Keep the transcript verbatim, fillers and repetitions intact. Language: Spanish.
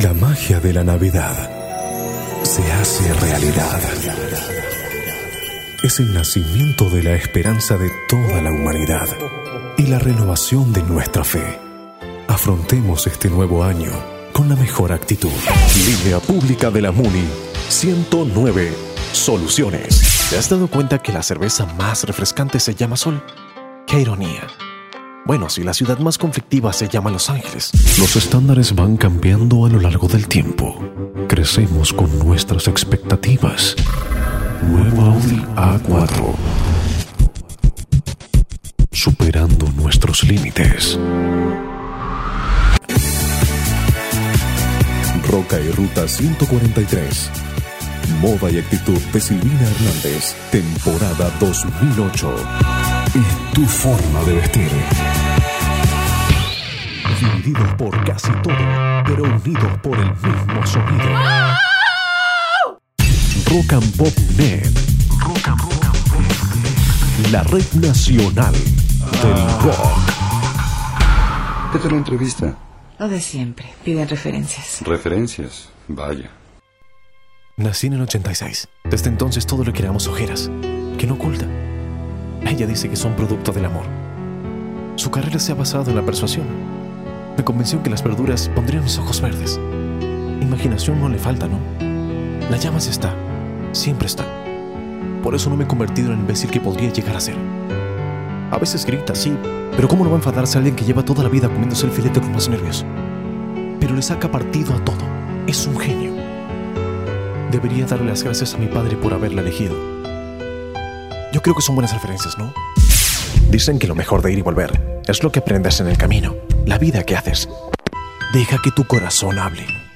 La magia de la Navidad se hace realidad. Es el nacimiento de la esperanza de toda la humanidad y la renovación de nuestra fe. Afrontemos este nuevo año con la mejor actitud. Línea pública de la MUNI ciento nueve Soluciones. ¿Te has dado cuenta que la cerveza más refrescante se llama Sol? ¡Qué ironía! Bueno, si la ciudad más conflictiva se llama Los Ángeles. Los estándares van cambiando a lo largo del tiempo. Crecemos con nuestras expectativas. Nuevo Audi A cuatro. Superando nuestros límites. Roca y Ruta ciento cuarenta y tres. Moda y actitud de Silvina Hernández. Temporada dos mil ocho. Y tu forma de vestir. Divididos por casi todo, pero unidos por el mismo sonido. Rock and Pop Net. Rock and Pop Net. La red nacional del rock. ¿Qué tal la entrevista? Lo de siempre. Piden referencias. Referencias. Vaya. Nací en el ochenta y seis. Desde entonces todo le creamos ojeras, que no oculta. Ella dice que son producto del amor. Su carrera se ha basado en la persuasión. Me convenció que las verduras pondrían mis ojos verdes. Imaginación no le falta, ¿no? La llama sí está. Siempre está. Por eso no me he convertido en el imbécil que podría llegar a ser. A veces grita, sí, pero ¿cómo no va a enfadarse alguien que lleva toda la vida comiéndose el filete con más nervios? Pero le saca partido a todo. Es un genio. Debería darle las gracias a mi padre por haberla elegido. Yo creo que son buenas referencias, ¿no? Dicen que lo mejor de ir y volver es lo que aprendes en el camino, la vida que haces. Deja que tu corazón hable.